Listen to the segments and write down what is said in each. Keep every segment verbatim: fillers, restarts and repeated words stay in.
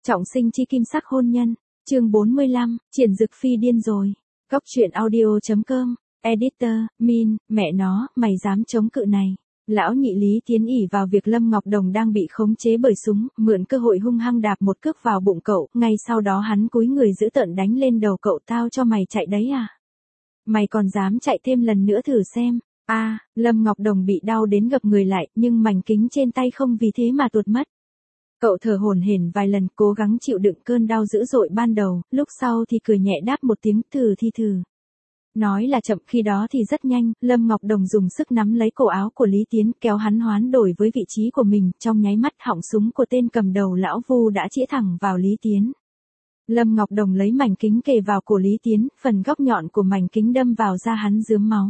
Trọng sinh chi kim sắc hôn nhân, chương bốn mươi lăm, Triển Dực Phi điên rồi. Góc truyện audio chấm com, editor, Min, mẹ nó, mày dám chống cự này. Lão nhị Lý Tiến ỉ vào việc Lâm Ngọc Đồng đang bị khống chế bởi súng, mượn cơ hội hung hăng đạp một cước vào bụng cậu, ngay sau đó hắn cúi người giữ tợn đánh lên đầu cậu. Tao cho mày chạy đấy à? Mày còn dám chạy thêm lần nữa thử xem. A, à, Lâm Ngọc Đồng bị đau đến gập người lại, nhưng mảnh kính trên tay không vì thế mà tuột mất. Cậu thở hổn hển vài lần, cố gắng chịu đựng cơn đau dữ dội ban đầu, lúc sau thì cười nhẹ đáp một tiếng thử thi thử. Nói là chậm, khi đó thì rất nhanh. Lâm Ngọc Đồng dùng sức nắm lấy cổ áo của Lý Tiến, kéo hắn hoán đổi với vị trí của mình. Trong nháy mắt, họng súng của tên cầm đầu lão Vu đã chĩa thẳng vào Lý Tiến. Lâm Ngọc Đồng lấy mảnh kính kề vào cổ Lý Tiến, phần góc nhọn của mảnh kính đâm vào da hắn rướm máu.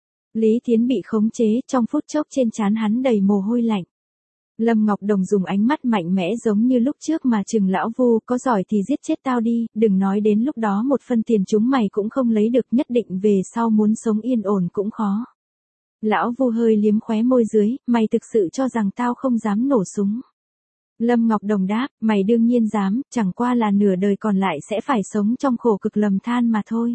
Lý Tiến bị khống chế, trong phút chốc trên trán hắn đầy mồ hôi lạnh. Lâm Ngọc Đồng dùng ánh mắt mạnh mẽ giống như lúc trước mà chừng lão Vu, có giỏi thì giết chết tao đi, đừng nói đến lúc đó một phân tiền chúng mày cũng không lấy được, nhất định về sau muốn sống yên ổn cũng khó. Lão Vu hơi liếm khóe môi dưới, mày thực sự cho rằng tao không dám nổ súng. Lâm Ngọc Đồng đáp, mày đương nhiên dám, chẳng qua là nửa đời còn lại sẽ phải sống trong khổ cực lầm than mà thôi.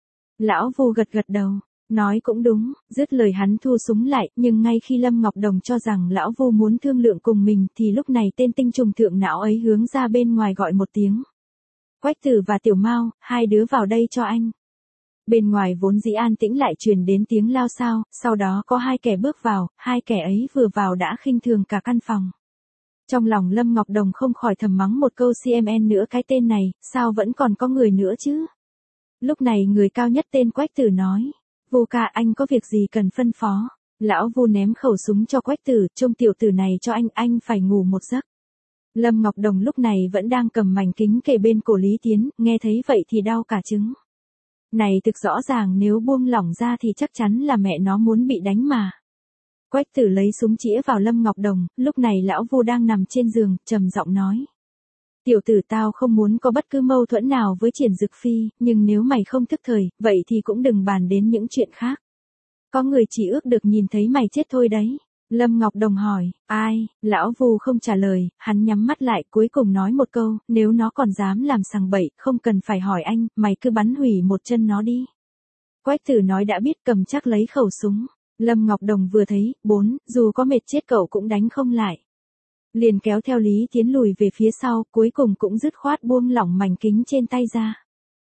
Lão Vu gật gật đầu. Nói cũng đúng, dứt lời hắn thu súng lại, nhưng ngay khi Lâm Ngọc Đồng cho rằng lão Vu muốn thương lượng cùng mình thì lúc này tên tinh trùng thượng não ấy hướng ra bên ngoài gọi một tiếng. Quách Tử và Tiểu Mao, hai đứa vào đây cho anh. Bên ngoài vốn dĩ an tĩnh lại truyền đến tiếng lao xao, sau đó có hai kẻ bước vào, hai kẻ ấy vừa vào đã khinh thường cả căn phòng. Trong lòng Lâm Ngọc Đồng không khỏi thầm mắng một câu xê em en nữa, cái tên này, sao vẫn còn có người nữa chứ? Lúc này người cao nhất tên Quách Tử nói. Vu ca, anh có việc gì cần phân phó? Lão Vu ném khẩu súng cho Quách Tử, trông tiểu tử này cho anh, anh phải ngủ một giấc. Lâm Ngọc Đồng lúc này vẫn đang cầm mảnh kính kề bên cổ Lý Tiến, nghe thấy vậy thì đau cả trứng. Này thực rõ ràng nếu buông lỏng ra thì chắc chắn là mẹ nó muốn bị đánh mà. Quách Tử lấy súng chĩa vào Lâm Ngọc Đồng, lúc này lão Vu đang nằm trên giường, trầm giọng nói. Tiểu tử, tao không muốn có bất cứ mâu thuẫn nào với Triển Dực Phi, nhưng nếu mày không thức thời, vậy thì cũng đừng bàn đến những chuyện khác. Có người chỉ ước được nhìn thấy mày chết thôi đấy. Lâm Ngọc Đồng hỏi, ai? Lão Vu không trả lời, hắn nhắm mắt lại cuối cùng nói một câu, nếu nó còn dám làm sằng bậy, không cần phải hỏi anh, mày cứ bắn hủy một chân nó đi. Quách Tử nói đã biết, cầm chắc lấy khẩu súng. Lâm Ngọc Đồng vừa thấy, bốn, dù có mệt chết cậu cũng đánh không lại. Liền kéo theo Lý Tiến lùi về phía sau, cuối cùng cũng dứt khoát buông lỏng mảnh kính trên tay ra.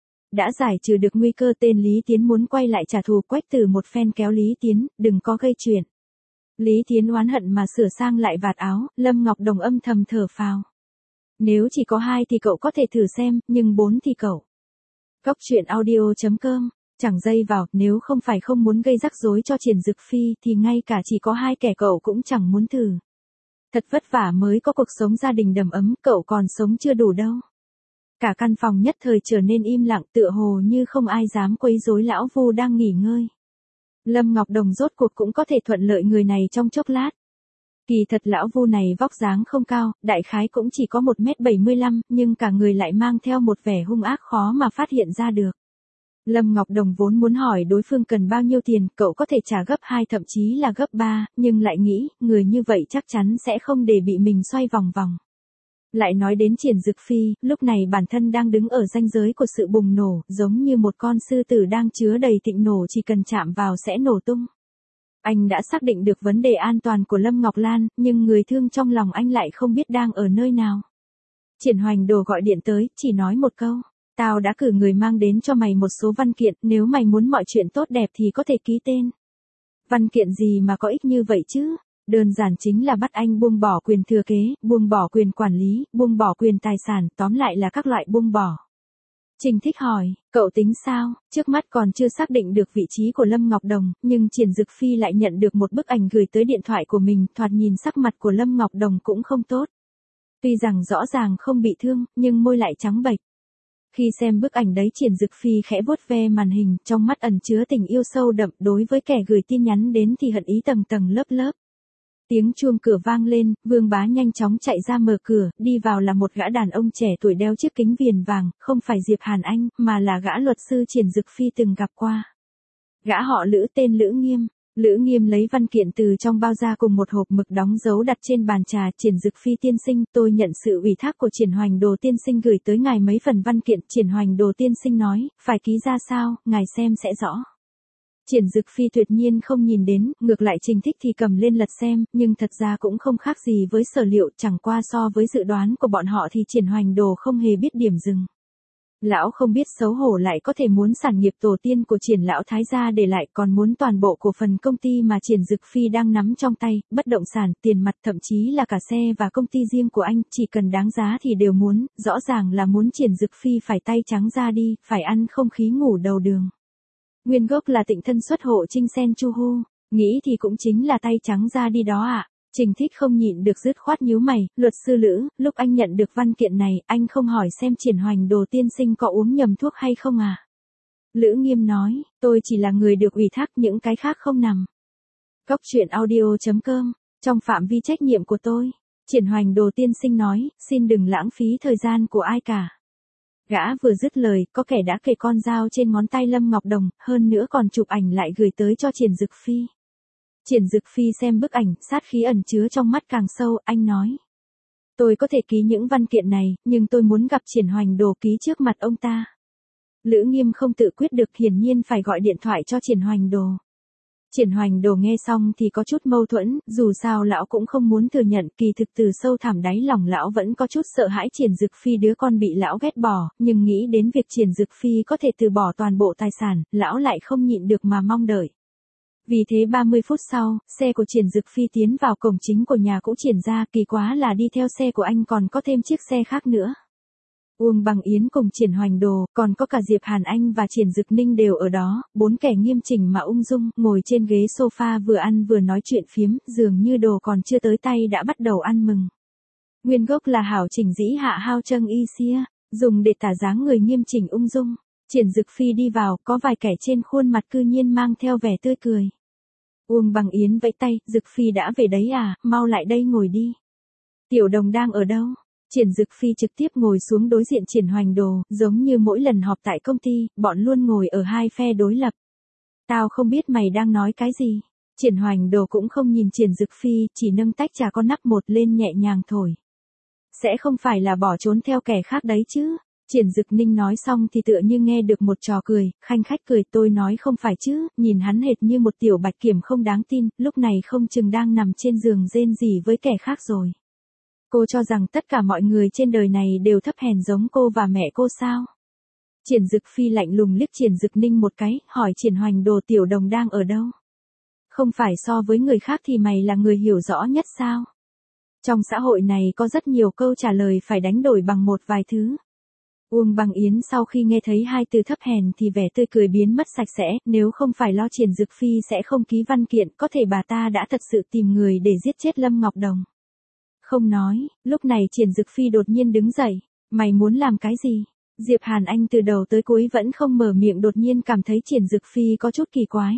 Đã giải trừ được nguy cơ, tên Lý Tiến muốn quay lại trả thù. Quách Tử một phen kéo Lý Tiến, đừng có gây chuyện. Lý Tiến oán hận mà sửa sang lại vạt áo, Lâm Ngọc Đồng âm thầm thở phào. Nếu chỉ có hai thì cậu có thể thử xem, nhưng bốn thì cậu. Góc truyện audio chấm com, chẳng dây vào, nếu không phải không muốn gây rắc rối cho Triển Dực Phi thì ngay cả chỉ có hai kẻ cậu cũng chẳng muốn thử. Thật vất vả mới có cuộc sống gia đình đầm ấm, cậu còn sống chưa đủ đâu. Cả căn phòng nhất thời trở nên im lặng, tựa hồ như không ai dám quấy rối lão Vu đang nghỉ ngơi. Lâm Ngọc Đồng rốt cuộc cũng có thể thuận lợi người này trong chốc lát. Kỳ thật lão Vu này vóc dáng không cao, đại khái cũng chỉ có một mét bảy mươi lăm, nhưng cả người lại mang theo một vẻ hung ác khó mà phát hiện ra được. Lâm Ngọc Đồng vốn muốn hỏi đối phương cần bao nhiêu tiền, cậu có thể trả gấp hai thậm chí là gấp ba, nhưng lại nghĩ, người như vậy chắc chắn sẽ không để bị mình xoay vòng vòng. Lại nói đến Triển Dực Phi, lúc này bản thân đang đứng ở ranh giới của sự bùng nổ, giống như một con sư tử đang chứa đầy thịnh nổ, chỉ cần chạm vào sẽ nổ tung. Anh đã xác định được vấn đề an toàn của Lâm Ngọc Lan, nhưng người thương trong lòng anh lại không biết đang ở nơi nào. Triển Hoành Đồ gọi điện tới, chỉ nói một câu. Tao đã cử người mang đến cho mày một số văn kiện, nếu mày muốn mọi chuyện tốt đẹp thì có thể ký tên. Văn kiện gì mà có ích như vậy chứ? Đơn giản chính là bắt anh buông bỏ quyền thừa kế, buông bỏ quyền quản lý, buông bỏ quyền tài sản, tóm lại là các loại buông bỏ. Trình Thích hỏi, cậu tính sao? Trước mắt còn chưa xác định được vị trí của Lâm Ngọc Đồng, nhưng Triển Dực Phi lại nhận được một bức ảnh gửi tới điện thoại của mình, thoạt nhìn sắc mặt của Lâm Ngọc Đồng cũng không tốt. Tuy rằng rõ ràng không bị thương, nhưng môi lại trắng bệch. Khi xem bức ảnh đấy, Triển Dực Phi khẽ vuốt ve màn hình, trong mắt ẩn chứa tình yêu sâu đậm, đối với kẻ gửi tin nhắn đến thì hận ý tầng tầng lớp lớp. Tiếng chuông cửa vang lên, Vương Bá nhanh chóng chạy ra mở cửa, đi vào là một gã đàn ông trẻ tuổi đeo chiếc kính viền vàng, không phải Diệp Hàn Anh, mà là gã luật sư Triển Dực Phi từng gặp qua. Gã họ Lữ tên Lữ Nghiêm. Lữ Nghiêm lấy văn kiện từ trong bao ra cùng một hộp mực đóng dấu đặt trên bàn trà. Triển Dực Phi tiên sinh, tôi nhận sự ủy thác của Triển Hoành Đồ tiên sinh gửi tới ngài mấy phần văn kiện. Triển Hoành Đồ tiên sinh nói, phải ký ra sao, ngài xem sẽ rõ. Triển Dực Phi tuyệt nhiên không nhìn đến, ngược lại Trình Thích thì cầm lên lật xem, nhưng thật ra cũng không khác gì với sở liệu, chẳng qua so với dự đoán của bọn họ thì Triển Hoành Đồ không hề biết điểm dừng. Lão không biết xấu hổ lại có thể muốn sản nghiệp tổ tiên của Triển lão thái gia để lại, còn muốn toàn bộ cổ phần công ty mà Triển Dực Phi đang nắm trong tay, bất động sản, tiền mặt, thậm chí là cả xe và công ty riêng của anh, chỉ cần đáng giá thì đều muốn, rõ ràng là muốn Triển Dực Phi phải tay trắng ra đi, phải ăn không khí ngủ đầu đường. Nguyên gốc là tịnh thân xuất hộ Trinh Sen Chu Hu, nghĩ thì cũng chính là tay trắng ra đi đó ạ. À. Trình Thích không nhịn được dứt khoát nhíu mày, luật sư Lữ, lúc anh nhận được văn kiện này, anh không hỏi xem Triển Hoành Đồ tiên sinh có uống nhầm thuốc hay không à? Lữ Nghiêm nói, tôi chỉ là người được ủy thác, những cái khác không nằm. Góc truyện audio chấm com, trong phạm vi trách nhiệm của tôi. Triển Hoành Đồ tiên sinh nói, xin đừng lãng phí thời gian của ai cả. Gã vừa dứt lời, có kẻ đã kề con dao trên ngón tay Lâm Ngọc Đồng, hơn nữa còn chụp ảnh lại gửi tới cho Triển Dực Phi. Triển Dực Phi xem bức ảnh, sát khí ẩn chứa trong mắt càng sâu, anh nói. Tôi có thể ký những văn kiện này, nhưng tôi muốn gặp Triển Hoành Đồ ký trước mặt ông ta. Lữ Nghiêm không tự quyết được, hiển nhiên phải gọi điện thoại cho Triển Hoành Đồ. Triển Hoành Đồ nghe xong thì có chút mâu thuẫn, dù sao lão cũng không muốn thừa nhận, kỳ thực từ sâu thẳm đáy lòng lão vẫn có chút sợ hãi Triển Dực Phi đứa con bị lão ghét bỏ, nhưng nghĩ đến việc Triển Dực Phi có thể từ bỏ toàn bộ tài sản, lão lại không nhịn được mà mong đợi. Vì thế ba mươi phút sau, xe của Triển Dực Phi tiến vào cổng chính của nhà cũ Triển gia, kỳ quá là đi theo xe của anh còn có thêm chiếc xe khác nữa. Uông Bằng Yến cùng Triển Hoành Đồ, còn có cả Diệp Hàn Anh và Triển Dực Ninh đều ở đó, bốn kẻ nghiêm chỉnh mà ung dung, ngồi trên ghế sofa vừa ăn vừa nói chuyện phiếm, dường như đồ còn chưa tới tay đã bắt đầu ăn mừng. Nguyên gốc là hảo chỉnh dĩ hạ hao trâng y xia, dùng để tả dáng người nghiêm chỉnh ung dung. Triển Dực Phi đi vào, có vài kẻ trên khuôn mặt cư nhiên mang theo vẻ tươi cười. Uông Bằng Yến vẫy tay, Dực Phi đã về đấy à, mau lại đây ngồi đi. Tiểu Đồng đang ở đâu? Triển Dực Phi trực tiếp ngồi xuống đối diện Triển Hoành Đồ, giống như mỗi lần họp tại công ty, bọn luôn ngồi ở hai phe đối lập. Tao không biết mày đang nói cái gì. Triển Hoành Đồ cũng không nhìn Triển Dực Phi, chỉ nâng tách trà con nắp một lên nhẹ nhàng thổi. Sẽ không phải là bỏ trốn theo kẻ khác đấy chứ? Triển Dực Ninh nói xong thì tựa như nghe được một trò cười, khanh khách cười, tôi nói không phải chứ, nhìn hắn hệt như một tiểu bạch kiểm không đáng tin, lúc này không chừng đang nằm trên giường rên rỉ với kẻ khác rồi. Cô cho rằng tất cả mọi người trên đời này đều thấp hèn giống cô và mẹ cô sao? Triển Dực Phi lạnh lùng liếc Triển Dực Ninh một cái, hỏi Triển Hoành Đồ Tiểu Đồng đang ở đâu? Không phải so với người khác thì mày là người hiểu rõ nhất sao? Trong xã hội này có rất nhiều câu trả lời phải đánh đổi bằng một vài thứ. Uông Bằng Yến sau khi nghe thấy hai từ thấp hèn thì vẻ tươi cười biến mất sạch sẽ, nếu không phải lo Triển Dực Phi sẽ không ký văn kiện, có thể bà ta đã thật sự tìm người để giết chết Lâm Ngọc Đồng. Không nói, lúc này Triển Dực Phi đột nhiên đứng dậy, mày muốn làm cái gì? Diệp Hàn Anh từ đầu tới cuối vẫn không mở miệng, đột nhiên cảm thấy Triển Dực Phi có chút kỳ quái.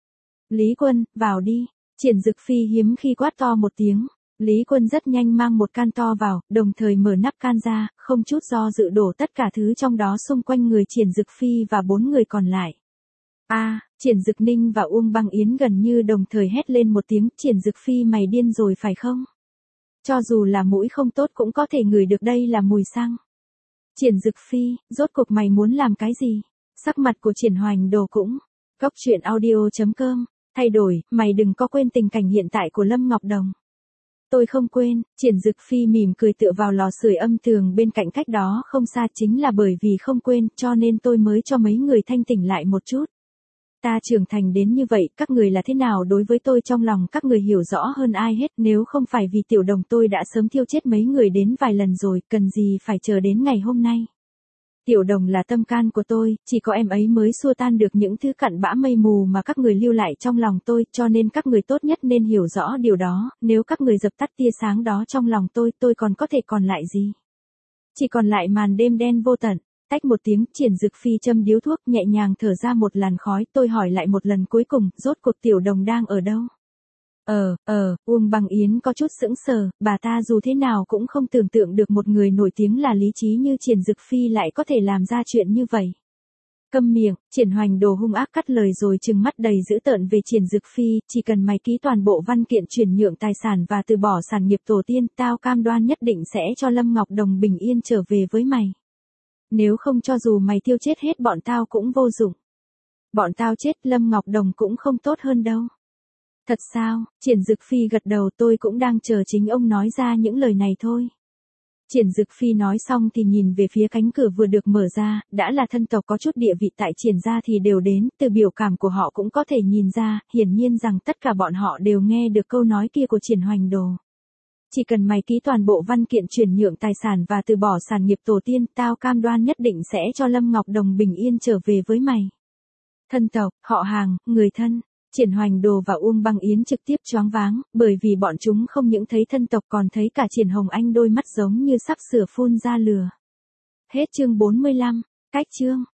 Lý Quân, vào đi. Triển Dực Phi hiếm khi quát to một tiếng. Lý Quân rất nhanh mang một can to vào, đồng thời mở nắp can ra, không chút do dự đổ tất cả thứ trong đó xung quanh người Triển Dực Phi và bốn người còn lại. A, à, Triển Dực Ninh và Uông Băng Yến gần như đồng thời hét lên một tiếng, Triển Dực Phi mày điên rồi phải không? Cho dù là mũi không tốt cũng có thể ngửi được đây là mùi xăng. Triển Dực Phi, rốt cuộc mày muốn làm cái gì? Sắc mặt của Triển Hoành Đồ cũng. Góc truyện audio chấm com, thay đổi, mày đừng có quên tình cảnh hiện tại của Lâm Ngọc Đồng. Tôi không quên, Triển Dực Phi mỉm cười tựa vào lò sưởi âm tường bên cạnh cách đó không xa, chính là bởi vì không quên cho nên tôi mới cho mấy người thanh tỉnh lại một chút. Ta trưởng thành đến như vậy, các người là thế nào đối với tôi trong lòng các người hiểu rõ hơn ai hết, nếu không phải vì Tiểu Đồng tôi đã sớm thiêu chết mấy người đến vài lần rồi, cần gì phải chờ đến ngày hôm nay. Tiểu Đồng là tâm can của tôi, chỉ có em ấy mới xua tan được những thứ cặn bã mây mù mà các người lưu lại trong lòng tôi, cho nên các người tốt nhất nên hiểu rõ điều đó, nếu các người dập tắt tia sáng đó trong lòng tôi, tôi còn có thể còn lại gì? Chỉ còn lại màn đêm đen vô tận. Tách một tiếng, Triển Dực Phi châm điếu thuốc, nhẹ nhàng thở ra một làn khói, tôi hỏi lại một lần cuối cùng, rốt cuộc Tiểu Đồng đang ở đâu? Ờ, ờ, Uông Băng Yến có chút sững sờ, bà ta dù thế nào cũng không tưởng tượng được một người nổi tiếng là lý trí như Triển Dực Phi lại có thể làm ra chuyện như vậy. Câm miệng, Triển Hoành Đồ hung ác cắt lời rồi trừng mắt đầy dữ tợn về Triển Dực Phi, chỉ cần mày ký toàn bộ văn kiện chuyển nhượng tài sản và từ bỏ sản nghiệp tổ tiên, tao cam đoan nhất định sẽ cho Lâm Ngọc Đồng bình yên trở về với mày. Nếu không cho dù mày tiêu chết hết bọn tao cũng vô dụng. Bọn tao chết, Lâm Ngọc Đồng cũng không tốt hơn đâu. Thật sao? Triển Dực Phi gật đầu, tôi cũng đang chờ chính ông nói ra những lời này thôi. Triển Dực Phi nói xong thì nhìn về phía cánh cửa vừa được mở ra, đã là thân tộc có chút địa vị tại Triển gia thì đều đến, từ biểu cảm của họ cũng có thể nhìn ra, hiển nhiên rằng tất cả bọn họ đều nghe được câu nói kia của Triển Hoành Đồ. Chỉ cần mày ký toàn bộ văn kiện chuyển nhượng tài sản và từ bỏ sản nghiệp tổ tiên, tao cam đoan nhất định sẽ cho Lâm Ngọc Đồng bình yên trở về với mày. Thân tộc, họ hàng, người thân. Triển Hoành Đồ và Uông Băng Yến trực tiếp choáng váng, bởi vì bọn chúng không những thấy thân tộc còn thấy cả Triển Hồng Anh đôi mắt giống như sắp sửa phun ra lửa. Hết chương bốn mươi lăm, cách chương.